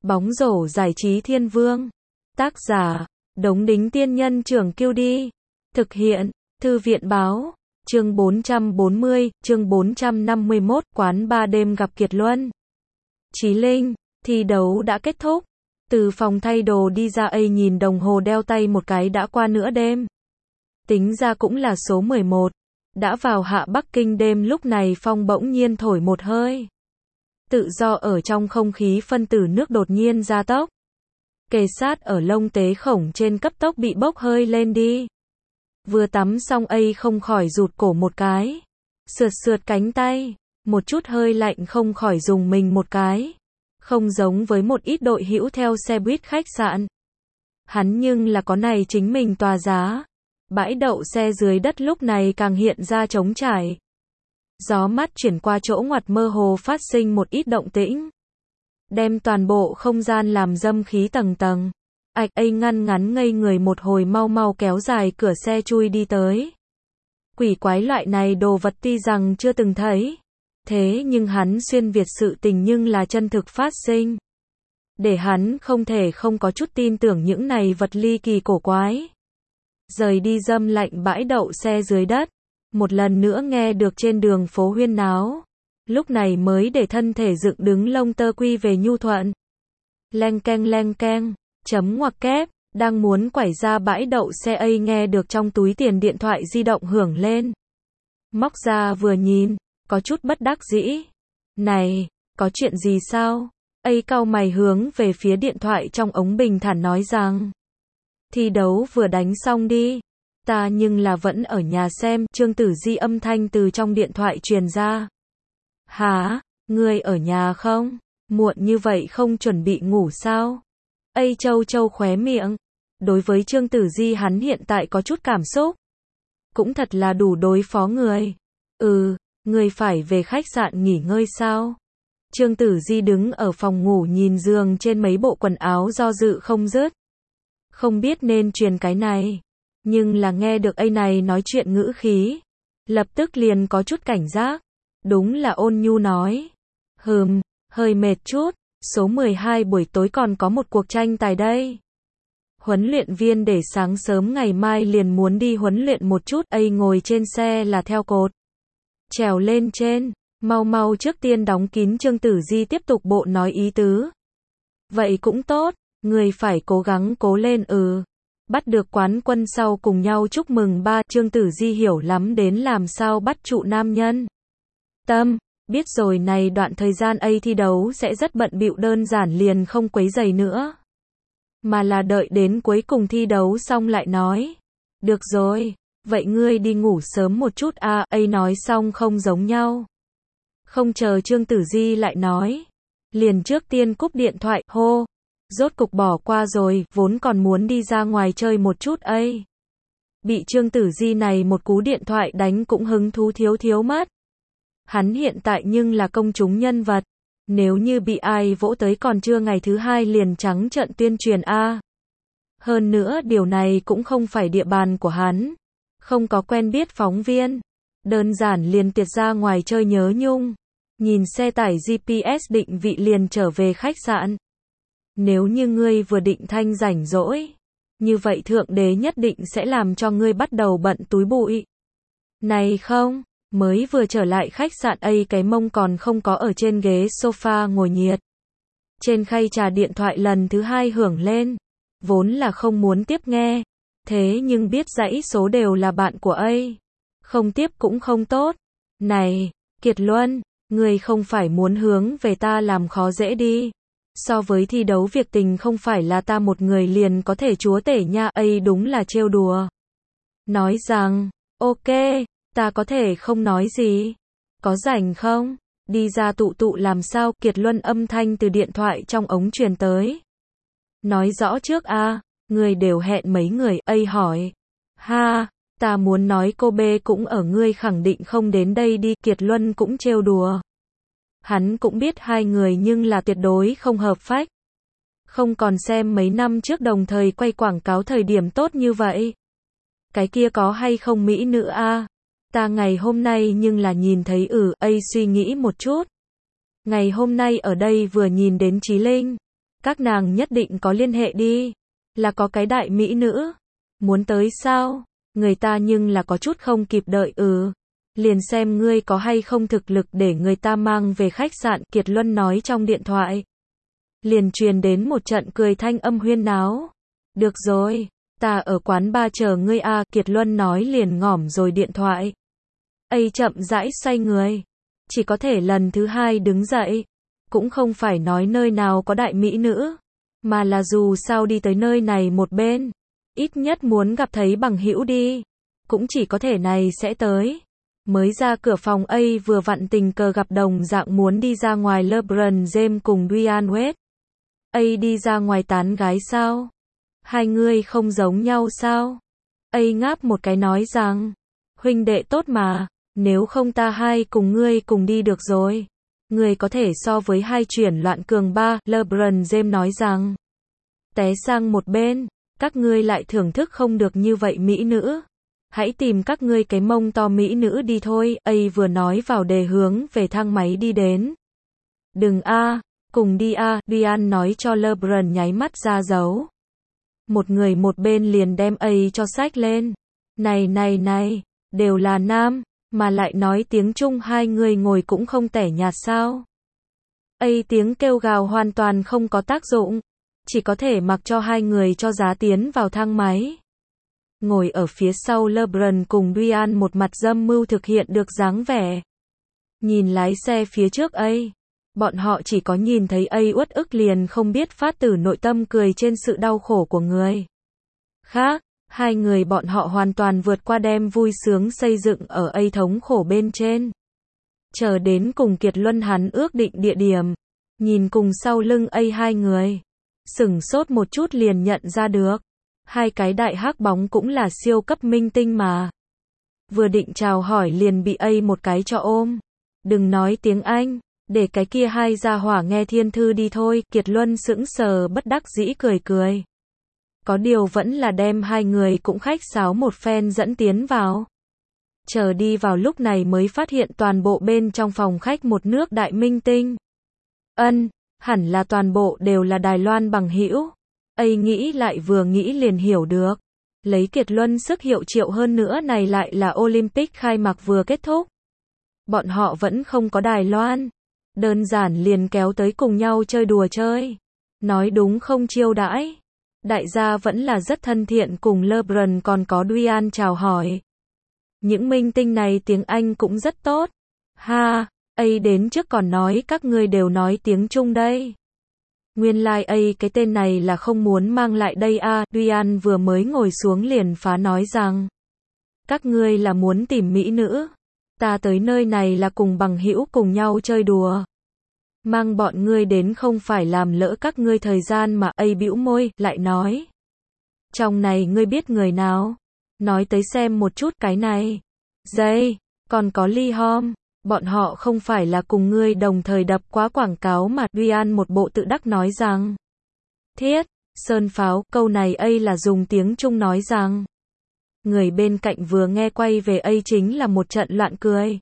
Bóng rổ giải trí thiên vương. Tác giả, Đống Đính Tiên Nhân Trưởng Kiêu Đi. Thực hiện, Thư viện Báo. Chương 440, chương 451, quán ba đêm gặp Kiệt Luân. Chí Linh, thi đấu đã kết thúc. Từ phòng thay đồ đi ra nhìn đồng hồ đeo tay một cái đã qua nửa đêm. Tính ra cũng là số 11. Đã vào hạ Bắc Kinh đêm lúc này phong bỗng nhiên thổi một hơi. Tự do ở trong không khí phân tử nước đột nhiên gia tốc. Kề sát ở lông tế khổng trên cấp tốc bị bốc hơi lên đi. Vừa tắm xong không khỏi rụt cổ một cái. Sượt sượt cánh tay. Một chút hơi lạnh không khỏi dùng mình một cái. Không giống với một ít đội hữu theo xe buýt khách sạn. Hắn nhưng là có này chính mình tòa giá. Bãi đậu xe dưới đất lúc này càng hiện ra trống trải. Gió mát chuyển qua chỗ ngoặt mơ hồ phát sinh một ít động tĩnh. Đem toàn bộ không gian làm dâm khí tầng tầng. Ngăn ngắn ngây người một hồi mau mau kéo dài cửa xe chui đi tới. Quỷ quái loại này đồ vật tuy rằng chưa từng thấy. Thế nhưng hắn xuyên Việt sự tình nhưng là chân thực phát sinh. Để hắn không thể không có chút tin tưởng những này vật ly kỳ cổ quái. Rời đi dâm lạnh bãi đậu xe dưới đất. Một lần nữa nghe được trên đường phố huyên náo. Lúc này mới để thân thể dựng đứng lông tơ quy về nhu thuận. Leng keng, chấm ngoặc kép, đang muốn quải ra bãi đậu xe nghe được trong túi tiền điện thoại di động hưởng lên. Móc ra vừa nhìn, có chút bất đắc dĩ. Này, có chuyện gì sao? Cau mày hướng về phía điện thoại trong ống bình thản nói rằng. Thi đấu vừa đánh xong đi. Ta nhưng là vẫn ở nhà xem, Trương Tử Di âm thanh từ trong điện thoại truyền ra. Hả, ngươi ở nhà không? Muộn như vậy không chuẩn bị ngủ sao? Châu khóe miệng. Đối với Trương Tử Di hắn hiện tại có chút cảm xúc. Cũng thật là đủ đối phó người. Ngươi phải về khách sạn nghỉ ngơi sao? Trương Tử Di đứng ở phòng ngủ nhìn giường trên mấy bộ quần áo do dự không dứt. Không biết nên truyền cái này. Nhưng là nghe được này nói chuyện ngữ khí. Lập tức liền có chút cảnh giác. Đúng là ôn nhu nói. Hơi mệt chút. Số 12 buổi tối còn có một cuộc tranh tài đây. Huấn luyện viên để sáng sớm ngày mai liền muốn đi huấn luyện một chút. Ngồi trên xe là theo cột. Trèo lên trên. Mau trước tiên đóng kín. Trương Tử Di tiếp tục bộ nói ý tứ. Vậy cũng tốt. Người phải cố gắng cố lên. Bắt được quán quân sau cùng nhau chúc mừng ba. Trương Tử Di hiểu lắm đến làm sao bắt trụ nam nhân. Biết rồi này đoạn thời gian thi đấu sẽ rất bận bịu đơn giản liền không quấy rầy nữa. Mà là đợi đến cuối cùng thi đấu xong lại nói. Được rồi, vậy ngươi đi ngủ sớm một chút nói xong không giống nhau. Không chờ Trương Tử Di lại nói. Liền trước tiên cúp điện thoại, hô. Rốt cục bỏ qua rồi, vốn còn muốn đi ra ngoài chơi một chút Bị Trương Tử Di này một cú điện thoại đánh cũng hứng thú thiếu mất. Hắn hiện tại nhưng là công chúng nhân vật. Nếu như bị ai vỗ tới còn chưa ngày thứ hai liền trắng trợn tuyên truyền Hơn nữa điều này cũng không phải địa bàn của hắn. Không có quen biết phóng viên. Đơn giản liền tiệt ra ngoài chơi nhớ nhung. Nhìn xe tải GPS định vị liền trở về khách sạn. Nếu như ngươi vừa định thanh rảnh rỗi. Như vậy Thượng Đế nhất định sẽ làm cho ngươi bắt đầu bận túi bụi. Này không. Mới vừa trở lại khách sạn cái mông còn không có ở trên ghế sofa ngồi nhiệt. Trên khay trà điện thoại lần thứ hai hưởng lên. Vốn là không muốn tiếp nghe. Thế nhưng biết dãy số đều là bạn của Không tiếp cũng không tốt. Này, Kiệt Luân, ngươi không phải muốn hướng về ta làm khó dễ đi. So với thi đấu việc tình không phải là ta một người liền có thể chúa tể nha. Đúng là trêu đùa. Nói rằng, ok. Ta có thể không nói gì. Có rảnh không? Đi ra tụ làm sao? Kiệt Luân âm thanh từ điện thoại trong ống truyền tới. Nói rõ trước người đều hẹn mấy người. Hỏi. Ha, ta muốn nói cô B cũng ở ngươi khẳng định không đến đây đi. Kiệt Luân cũng trêu đùa. Hắn cũng biết hai người nhưng là tuyệt đối không hợp phách. Không còn xem mấy năm trước đồng thời quay quảng cáo thời điểm tốt như vậy. Cái kia có hay không mỹ nữ Ta ngày hôm nay nhưng là nhìn thấy suy nghĩ một chút. Ngày hôm nay ở đây vừa nhìn đến Chí Linh. Các nàng nhất định có liên hệ đi. Là có cái đại mỹ nữ. Muốn tới sao? Người ta nhưng là có chút không kịp đợi liền xem ngươi có hay không thực lực để người ta mang về khách sạn, Kiệt Luân nói trong điện thoại. Liền truyền đến một trận cười thanh âm huyên náo. Được rồi, ta ở quán bar chờ ngươi a, Kiệt Luân nói liền ngỏm rồi điện thoại. Chậm rãi xoay người. Chỉ có thể lần thứ hai đứng dậy. Cũng không phải nói nơi nào có đại mỹ nữ, mà là dù sao đi tới nơi này một bên. Ít nhất muốn gặp thấy bằng hữu đi. Cũng chỉ có thể này sẽ tới. Mới ra cửa phòng vừa vặn tình cờ gặp đồng dạng muốn đi ra ngoài LeBron James cùng Dwyane Wade. Đi ra ngoài tán gái sao? Hai người không giống nhau sao? Ngáp một cái nói rằng, huynh đệ tốt mà, nếu không ta hai cùng ngươi cùng đi được rồi. Ngươi có thể so với hai chuyển loạn cường ba, LeBron James nói rằng. Té sang một bên, các ngươi lại thưởng thức không được như vậy mỹ nữ. Hãy tìm các ngươi cái mông to mỹ nữ đi thôi, vừa nói vào đề hướng về thang máy đi đến. Đừng cùng đi Dwyane nói cho LeBron nháy mắt ra dấu. Một người một bên liền đem cho xách lên. Này, đều là nam, mà lại nói tiếng Trung, hai người ngồi cũng không tẻ nhạt sao. Tiếng kêu gào hoàn toàn không có tác dụng, chỉ có thể mặc cho hai người cho giá tiến vào thang máy. Ngồi ở phía sau LeBron cùng Dwyane một mặt dâm mưu thực hiện được dáng vẻ. Nhìn lái xe phía trước bọn họ chỉ có nhìn thấy uất ức liền không biết phát từ nội tâm cười trên sự đau khổ của người khác. Hai người bọn họ hoàn toàn vượt qua đem vui sướng xây dựng ở thống khổ bên trên. Chờ đến cùng Kiệt Luân hắn ước định địa điểm, nhìn cùng sau lưng hai người, sửng sốt một chút liền nhận ra được. Hai cái đại hắc bóng cũng là siêu cấp minh tinh mà. Vừa định chào hỏi liền bị một cái cho ôm. Đừng nói tiếng Anh, để cái kia hai gia hỏa nghe thiên thư đi thôi. Kiệt Luân sững sờ bất đắc dĩ cười. Có điều vẫn là đem hai người cũng khách sáo một phen dẫn tiến vào. Chờ đi vào lúc này mới phát hiện toàn bộ bên trong phòng khách một nước đại minh tinh. Hẳn là toàn bộ đều là Đài Loan bằng hữu. Nghĩ lại vừa nghĩ liền hiểu được. Lấy Kiệt Luân sức hiệu triệu hơn nữa này lại là Olympic khai mạc vừa kết thúc. Bọn họ vẫn không có Đài Loan. Đơn giản liền kéo tới cùng nhau chơi đùa chơi. Nói đúng không chiêu đãi. Đại gia vẫn là rất thân thiện cùng LeBron còn có Dwyane chào hỏi. Những minh tinh này tiếng Anh cũng rất tốt. Đến trước còn nói các ngươi đều nói tiếng Trung đây. Nguyên lai cái tên này là không muốn mang lại đây Dwyane vừa mới ngồi xuống liền phá nói rằng. Các ngươi là muốn tìm mỹ nữ. Ta tới nơi này là cùng bằng hữu cùng nhau chơi đùa. Mang bọn ngươi đến không phải làm lỡ các ngươi thời gian mà. Bĩu môi, lại nói. Trong này ngươi biết người nào? Nói tới xem một chút cái này. Còn có Lee Hom. Bọn họ không phải là cùng ngươi đồng thời đập quá quảng cáo mà. Dwyane một bộ tự đắc nói rằng. Thiết, sơn pháo, câu này là dùng tiếng Trung nói rằng. Người bên cạnh vừa nghe quay về chính là một trận loạn cười.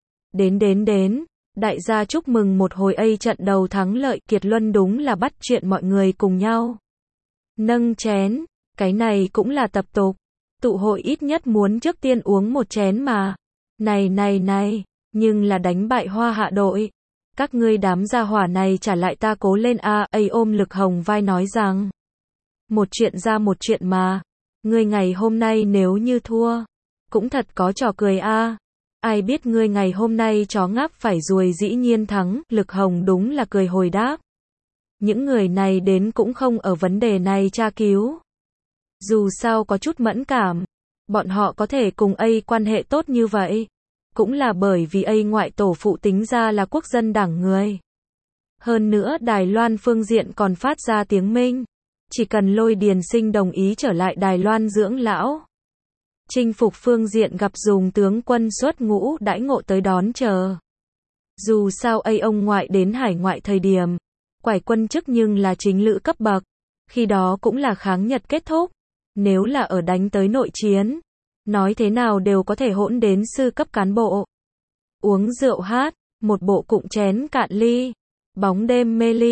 Đến. Đại gia chúc mừng một hồi trận đầu thắng lợi. Kiệt Luân đúng là bắt chuyện mọi người cùng nhau. Nâng chén, cái này cũng là tập tục. Tụ hội ít nhất muốn trước tiên uống một chén mà. Này, nhưng là đánh bại Hoa Hạ đội. Các ngươi đám gia hỏa này trả lại ta cố lên ôm Lực Hồng vai nói rằng. Một chuyện ra một chuyện mà. Ngươi ngày hôm nay nếu như thua, cũng thật có trò cười Ai biết ngươi ngày hôm nay chó ngáp phải ruồi dĩ nhiên thắng. Lực Hồng đúng là cười hồi đáp. Những người này đến cũng không ở vấn đề này tra cứu. Dù sao có chút mẫn cảm. Bọn họ có thể cùng quan hệ tốt như vậy. Cũng là bởi vì ngoại tổ phụ tính ra là quốc dân đảng người. Hơn nữa Đài Loan phương diện còn phát ra tiếng minh. Chỉ cần Lôi Điền Sinh đồng ý trở lại Đài Loan dưỡng lão. Chinh phục phương diện gặp dùng tướng quân xuất ngũ đãi ngộ tới đón chờ. Dù sao ông ngoại đến hải ngoại thời điểm. Quải quân chức nhưng là chính lữ cấp bậc. Khi đó cũng là kháng Nhật kết thúc. Nếu là ở đánh tới nội chiến. Nói thế nào đều có thể hỗn đến sư cấp cán bộ. Uống rượu hát. Một bộ cụng chén cạn ly. Bóng đêm mê ly.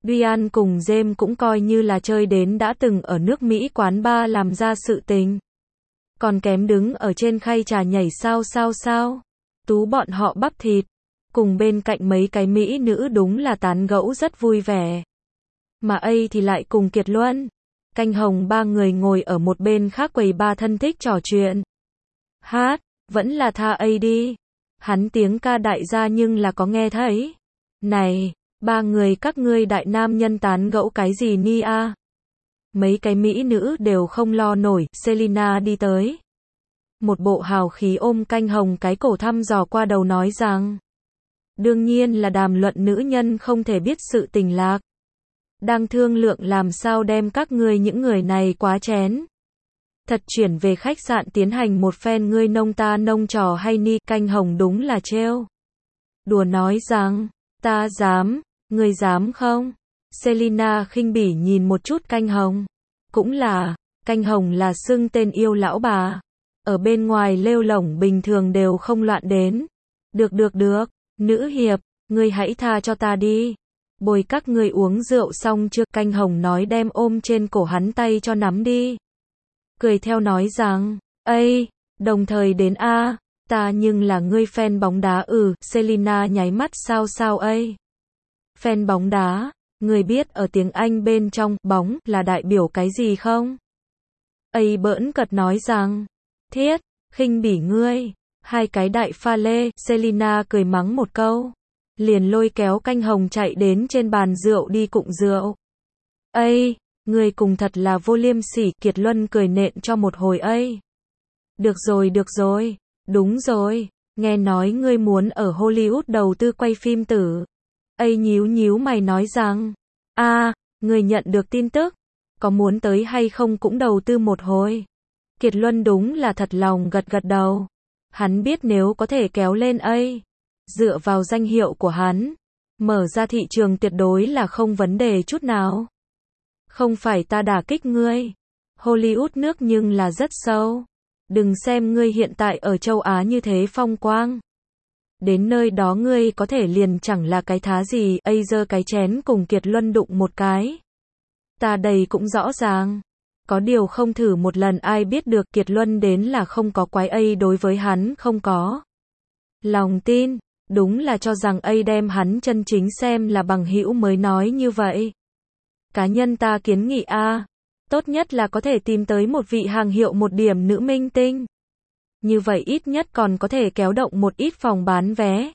Ryan cùng James cũng coi như là chơi đến đã từng ở nước Mỹ quán bar làm ra sự tình. Còn kém đứng ở trên khay trà nhảy sao. Tú bọn họ bắp thịt. Cùng bên cạnh mấy cái mỹ nữ đúng là tán gẫu rất vui vẻ. Mà ấy thì lại cùng Kiệt Luân, Canh Hồng ba người ngồi ở một bên khác quầy bar thân thích trò chuyện. Hát, vẫn là tha ấy đi. Hắn tiếng ca đại gia nhưng là có nghe thấy. Này, ba người các ngươi đại nam nhân tán gẫu cái gì ni a? Mấy cái mỹ nữ đều không lo nổi, Selina đi tới. Một bộ hào khí ôm Canh Hồng cái cổ thăm dò qua đầu nói rằng. Đương nhiên là đàm luận nữ nhân không thể biết sự tình lạc. Đang thương lượng làm sao đem các ngươi những người này quá chén. Thật chuyển về khách sạn tiến hành một phen ngươi nông ta nông trò hay ni. Canh Hồng đúng là trêu đùa nói rằng, ta dám, ngươi dám không? Selina khinh bỉ nhìn một chút Canh Hồng. Cũng là, Canh Hồng là xưng tên yêu lão bà. Ở bên ngoài lêu lổng bình thường đều không loạn đến. Được, nữ hiệp, ngươi hãy tha cho ta đi. Bồi các ngươi uống rượu xong chưa? Canh Hồng nói đem ôm trên cổ hắn tay cho nắm đi. Cười theo nói rằng, ây, đồng thời đến a, ta nhưng là ngươi fan bóng đá. Selina nháy mắt sao ấy. Fan bóng đá, người biết ở tiếng Anh bên trong, bóng, là đại biểu cái gì không? Ấy bỡn cợt nói rằng, thiết, khinh bỉ ngươi, hai cái đại pha lê. Selina cười mắng một câu. Liền lôi kéo Canh Hồng chạy đến trên bàn rượu đi cụng rượu. Ây, người cùng thật là vô liêm sỉ. Kiệt Luân cười nện cho một hồi ấy. Được rồi, đúng rồi, nghe nói ngươi muốn ở Hollywood đầu tư quay phim tử. Ây nhíu mày nói rằng, ngươi nhận được tin tức, có muốn tới hay không cũng đầu tư một hồi. Kiệt Luân đúng là thật lòng gật đầu. Hắn biết nếu có thể kéo lên ấy, dựa vào danh hiệu của hắn, mở ra thị trường tuyệt đối là không vấn đề chút nào. Không phải ta đả kích ngươi. Hollywood nước nhưng là rất sâu. Đừng xem ngươi hiện tại ở châu Á như thế phong quang. Đến nơi đó ngươi có thể liền chẳng là cái thá gì. Giơ cái chén cùng Kiệt Luân đụng một cái. Ta đây cũng rõ ràng. Có điều không thử một lần ai biết được. Kiệt Luân đến là không có quái đối với hắn không có lòng tin. Đúng là cho rằng đem hắn chân chính xem là bằng hữu mới nói như vậy. Cá nhân ta kiến nghị tốt nhất là có thể tìm tới một vị hàng hiệu một điểm nữ minh tinh. Như vậy ít nhất còn có thể kéo động một ít phòng bán vé.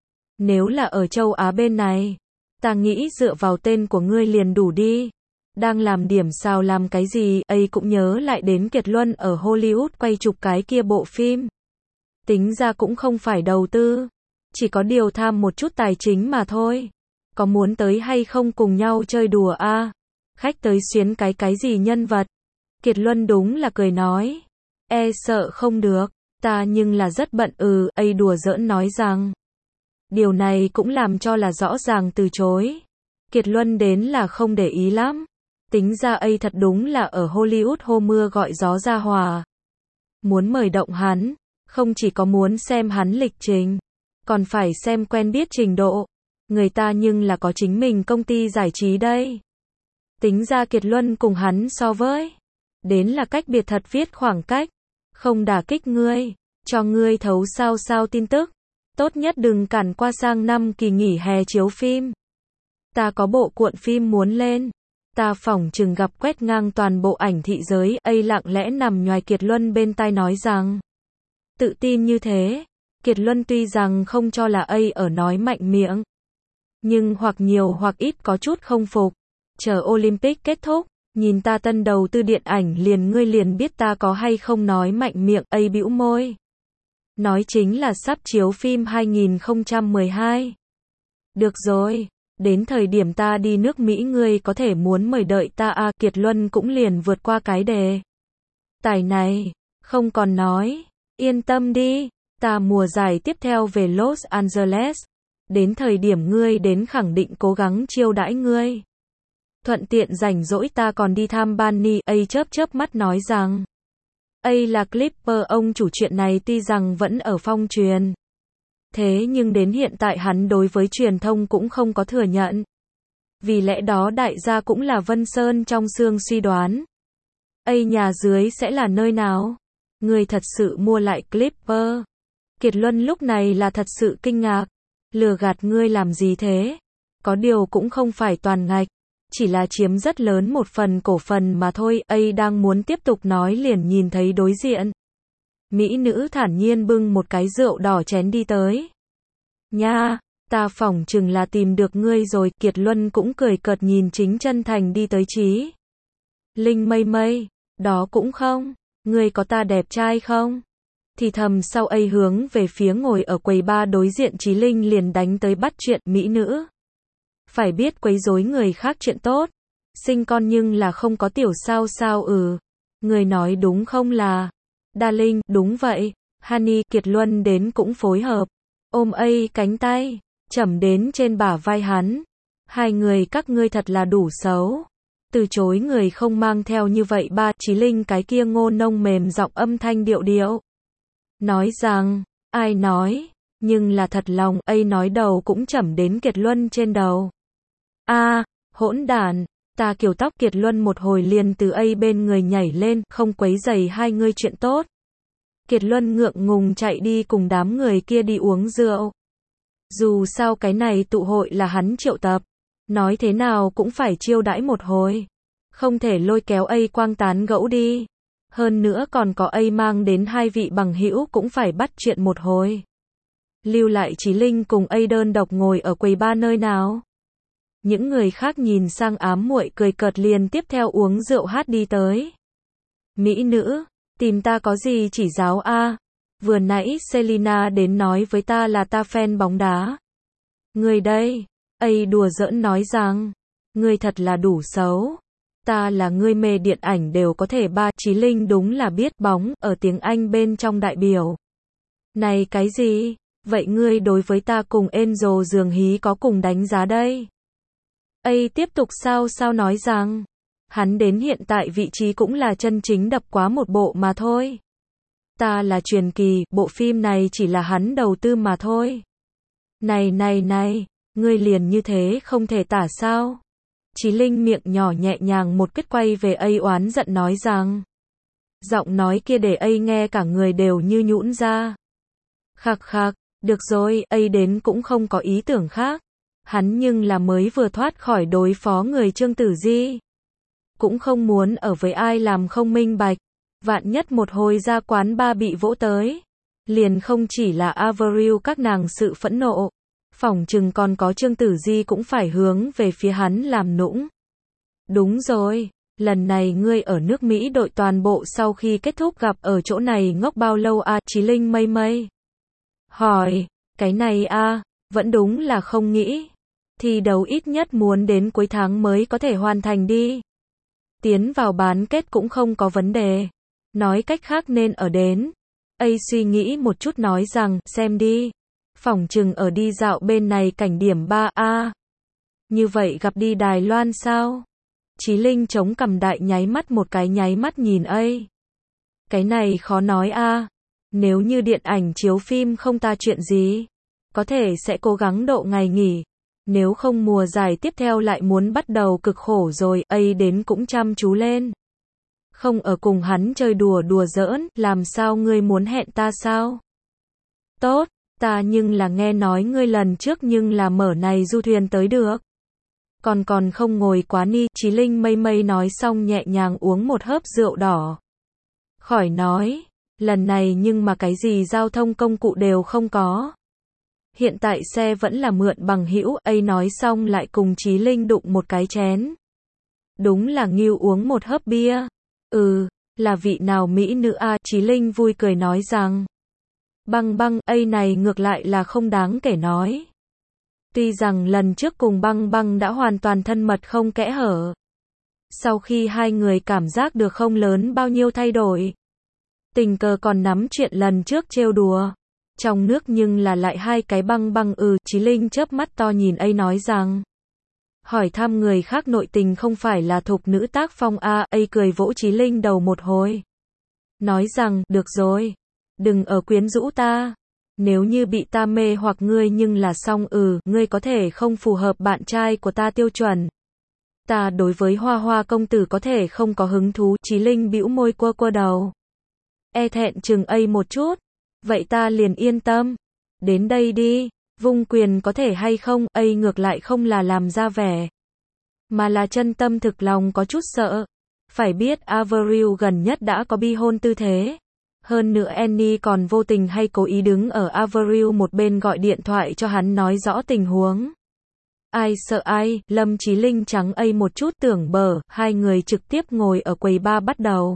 Nếu là ở châu Á bên này, ta nghĩ dựa vào tên của ngươi liền đủ đi. Đang làm điểm sao làm cái gì? Cũng nhớ lại đến Kiệt Luân ở Hollywood quay chụp cái kia bộ phim. Tính ra cũng không phải đầu tư, chỉ có điều tham một chút tài chính mà thôi. Có muốn tới hay không cùng nhau chơi đùa Khách tới xuyến cái gì nhân vật? Kiệt Luân đúng là cười nói. Sợ không được, ta nhưng là rất bận. Đùa giỡn nói rằng. Điều này cũng làm cho là rõ ràng từ chối. Kiệt Luân đến là không để ý lắm. Tính ra thật đúng là ở Hollywood hô mưa gọi gió ra hòa. Muốn mời động hắn, không chỉ có muốn xem hắn lịch trình, còn phải xem quen biết trình độ. Người ta nhưng là có chính mình công ty giải trí đây. Tính ra Kiệt Luân cùng hắn so với đến là cách biệt thật viết khoảng cách. Không đả kích ngươi, cho ngươi thấu sao tin tức. Tốt nhất đừng cản qua sang năm kỳ nghỉ hè chiếu phim. Ta có bộ cuộn phim muốn lên. Ta phỏng chừng gặp quét ngang toàn bộ ảnh thị giới. Lặng lẽ nằm nhoài Kiệt Luân bên tai nói rằng. Tự tin như thế. Kiệt Luân tuy rằng không cho là ở nói mạnh miệng. Nhưng hoặc nhiều hoặc ít có chút không phục. Chờ Olympic kết thúc, nhìn ta tân đầu tư điện ảnh ngươi liền biết ta có hay không nói mạnh miệng. Bĩu môi. Nói chính là sắp chiếu phim 2012. Được rồi, đến thời điểm ta đi nước Mỹ ngươi có thể muốn mời đợi ta Kiệt Luân cũng liền vượt qua cái đề tài này, không còn nói. Yên tâm đi, ta mùa giải tiếp theo về Los Angeles. Đến thời điểm ngươi đến khẳng định cố gắng chiêu đãi ngươi. Thuận tiện rảnh rỗi ta còn đi thăm Barney. Chớp mắt nói rằng. Là Clipper. Ông chủ chuyện này tuy rằng vẫn ở phong truyền. Thế nhưng đến hiện tại hắn đối với truyền thông cũng không có thừa nhận. Vì lẽ đó đại gia cũng là Vân Sơn trong xương suy đoán. Nhà dưới sẽ là nơi nào? Ngươi thật sự mua lại Clipper? Kiệt Luân lúc này là thật sự kinh ngạc. Lừa gạt ngươi làm gì thế? Có điều cũng không phải toàn ngạch, chỉ là chiếm rất lớn một phần cổ phần mà thôi. Đang muốn tiếp tục nói liền nhìn thấy đối diện. Mỹ nữ thản nhiên bưng một cái rượu đỏ chén đi tới. Nha, ta phỏng chừng là tìm được ngươi rồi. Kiệt Luân cũng cười cợt nhìn Chính Chân Thành đi tới Chí Linh mây mây. Đó cũng không, ngươi có ta đẹp trai không? Thì thầm sau hướng về phía ngồi ở quầy bar đối diện Chí Linh liền đánh tới bắt chuyện. Mỹ nữ phải biết quấy rối người khác chuyện tốt, sinh con nhưng là không có tiểu sao sao. Người nói đúng không là Darling? Đúng vậy, Honey. Kiệt Luân đến cũng phối hợp, ôm cánh tay, chẩm đến trên bả vai hắn. Hai người các ngươi thật là đủ xấu. Từ chối người không mang theo như vậy ba. Chí Linh cái kia ngô nông mềm giọng âm thanh điệu điệu. Nói rằng, ai nói, nhưng là thật lòng. Nói đầu cũng chẩm đến Kiệt Luân trên đầu. Hỗn đản, ta kiểu tóc. Kiệt Luân một hồi liền từ bên người nhảy lên, không quấy rầy hai ngươi chuyện tốt. Kiệt Luân ngượng ngùng chạy đi cùng đám người kia đi uống rượu. Dù sao cái này tụ hội là hắn triệu tập, nói thế nào cũng phải chiêu đãi một hồi. Không thể lôi kéo quang tán gẫu đi. Hơn nữa còn có mang đến hai vị bằng hữu cũng phải bắt chuyện một hồi. Lưu lại Chí Linh cùng đơn độc ngồi ở quầy bar nơi nào. Những người khác nhìn sang ám muội cười cợt liền tiếp theo uống rượu hát đi tới. Mỹ nữ, tìm ta có gì chỉ giáo a? Vừa nãy Selina đến nói với ta là ta fan bóng đá. Người đây, đùa giỡn nói rằng, ngươi thật là đủ xấu. Ta là ngươi mê điện ảnh đều có thể ba. Chí Linh đúng là biết bóng, ở tiếng Anh bên trong đại biểu. Này cái gì? Vậy ngươi đối với ta cùng Angel Dường Hí có cùng đánh giá đây? Tiếp tục sao nói rằng, hắn đến hiện tại vị trí cũng là chân chính đập quá một bộ mà thôi. Ta là truyền kỳ, bộ phim này chỉ là hắn đầu tư mà thôi. Này, ngươi liền như thế không thể tả sao? Chí Linh miệng nhỏ nhẹ nhàng một kết quay về oán giận nói rằng. Giọng nói kia để nghe cả người đều như nhũn ra. Khạc khạc, được rồi, đến cũng không có ý tưởng khác. Hắn nhưng là mới vừa thoát khỏi đối phó người Trương Tử Di. Cũng không muốn ở với ai làm không minh bạch. Vạn nhất một hồi ra quán ba bị vỗ tới. Liền không chỉ là Avril các nàng sự phẫn nộ. Phỏng chừng còn có Trương Tử Di cũng phải hướng về phía hắn làm nũng. Đúng rồi, lần này ngươi ở nước Mỹ đội toàn bộ sau khi kết thúc gặp ở chỗ này ngốc bao lâu a? Chí Linh mây mây hỏi, cái này vẫn đúng là không nghĩ. Thi đấu ít nhất muốn đến cuối tháng mới có thể hoàn thành đi. Tiến vào bán kết cũng không có vấn đề. Nói cách khác nên ở đến. Suy nghĩ một chút nói rằng, xem đi. Phỏng chừng ở đi dạo bên này cảnh điểm 3A. Như vậy gặp đi Đài Loan sao? Chí Linh chống cằm đại nháy mắt một cái nháy mắt nhìn Cái này khó nói Nếu như điện ảnh chiếu phim không ta chuyện gì. Có thể sẽ cố gắng độ ngày nghỉ. Nếu không mùa giải tiếp theo lại muốn bắt đầu cực khổ rồi. Đến cũng chăm chú lên. Không ở cùng hắn chơi đùa giỡn. Làm sao ngươi muốn hẹn ta sao? Tốt. Ta nhưng là nghe nói ngươi lần trước nhưng là mở này du thuyền tới được. Còn không ngồi quá ni. Chí Linh mây mây nói xong nhẹ nhàng uống một hớp rượu đỏ. Khỏi nói, lần này nhưng mà cái gì giao thông công cụ đều không có. Hiện tại xe vẫn là mượn bằng hữu. Nói xong lại cùng Chí Linh đụng một cái chén. Đúng là nghiêu uống một hớp bia. Là vị nào mỹ nữ a? Chí Linh vui cười nói rằng. Băng băng, này ngược lại là không đáng kể nói. Tuy rằng lần trước cùng băng băng đã hoàn toàn thân mật không kẽ hở. Sau khi hai người cảm giác được không lớn bao nhiêu thay đổi. Tình cờ còn nắm chuyện lần trước trêu đùa. Trong nước nhưng là lại hai cái băng băng. Chí Linh chớp mắt to nhìn nói rằng. Hỏi thăm người khác nội tình không phải là thục nữ tác phong a? Cười vỗ Chí Linh đầu một hồi. Nói rằng, được rồi. Đừng ở quyến rũ ta. Nếu như bị ta mê hoặc ngươi nhưng là xong ngươi có thể không phù hợp bạn trai của ta tiêu chuẩn. Ta đối với Hoa Hoa công tử có thể không có hứng thú, Chí Linh bĩu môi quơ quơ đầu. E thẹn chừng một chút. Vậy ta liền yên tâm. Đến đây đi, vung quyền có thể hay không, ngược lại không là làm ra vẻ. Mà là chân tâm thực lòng có chút sợ. Phải biết Avril gần nhất đã có bi hôn tư thế. Hơn nữa Annie còn vô tình hay cố ý đứng ở Avril một bên gọi điện thoại cho hắn nói rõ tình huống. Ai sợ ai, Lâm Chí Linh trắng một chút tưởng bở, hai người trực tiếp ngồi ở quầy bar bắt đầu.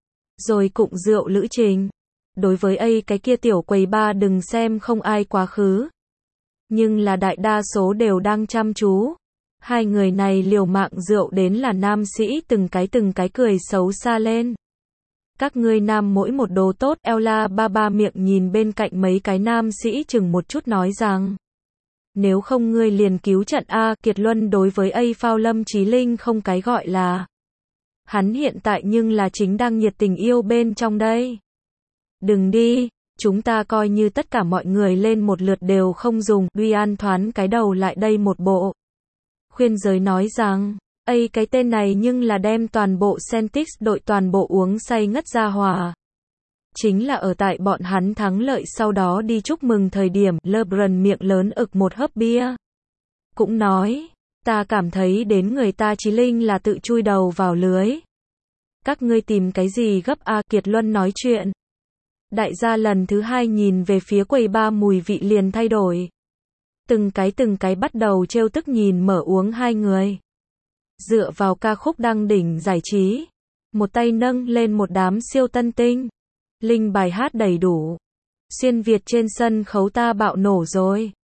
Rồi cụng rượu lữ trình. Đối với cái kia tiểu quầy bar đừng xem không ai quá khứ. Nhưng là đại đa số đều đang chăm chú. Hai người này liều mạng rượu đến là nam sĩ từng cái cười xấu xa lên. Các ngươi nam mỗi một đồ tốt, Ella ba miệng nhìn bên cạnh mấy cái nam sĩ chừng một chút nói rằng. Nếu không ngươi liền cứu trận A, Kiệt Luân đối với phao Lâm Chí Linh không cái gọi là. Hắn hiện tại nhưng là chính đang nhiệt tình yêu bên trong đây. Đừng đi, chúng ta coi như tất cả mọi người lên một lượt đều không dùng, Duy An thoán cái đầu lại đây một bộ. Khuyên giới nói rằng, cái tên này nhưng là đem toàn bộ Celtics đội toàn bộ uống say ngất ra hỏa. Chính là ở tại bọn hắn thắng lợi sau đó đi chúc mừng thời điểm, LeBron miệng lớn ực một hớp bia. Cũng nói, ta cảm thấy đến người ta Chí Linh là tự chui đầu vào lưới. Các ngươi tìm cái gì gấp A, Kiệt Luân nói chuyện. Đại gia lần thứ hai nhìn về phía quầy bar mùi vị liền thay đổi. Từng cái bắt đầu trêu tức nhìn mở uống hai người. Dựa vào ca khúc đăng đỉnh giải trí. Một tay nâng lên một đám siêu tân tinh. Linh bài hát đầy đủ. Xuyên Việt trên sân khấu ta bạo nổ rồi.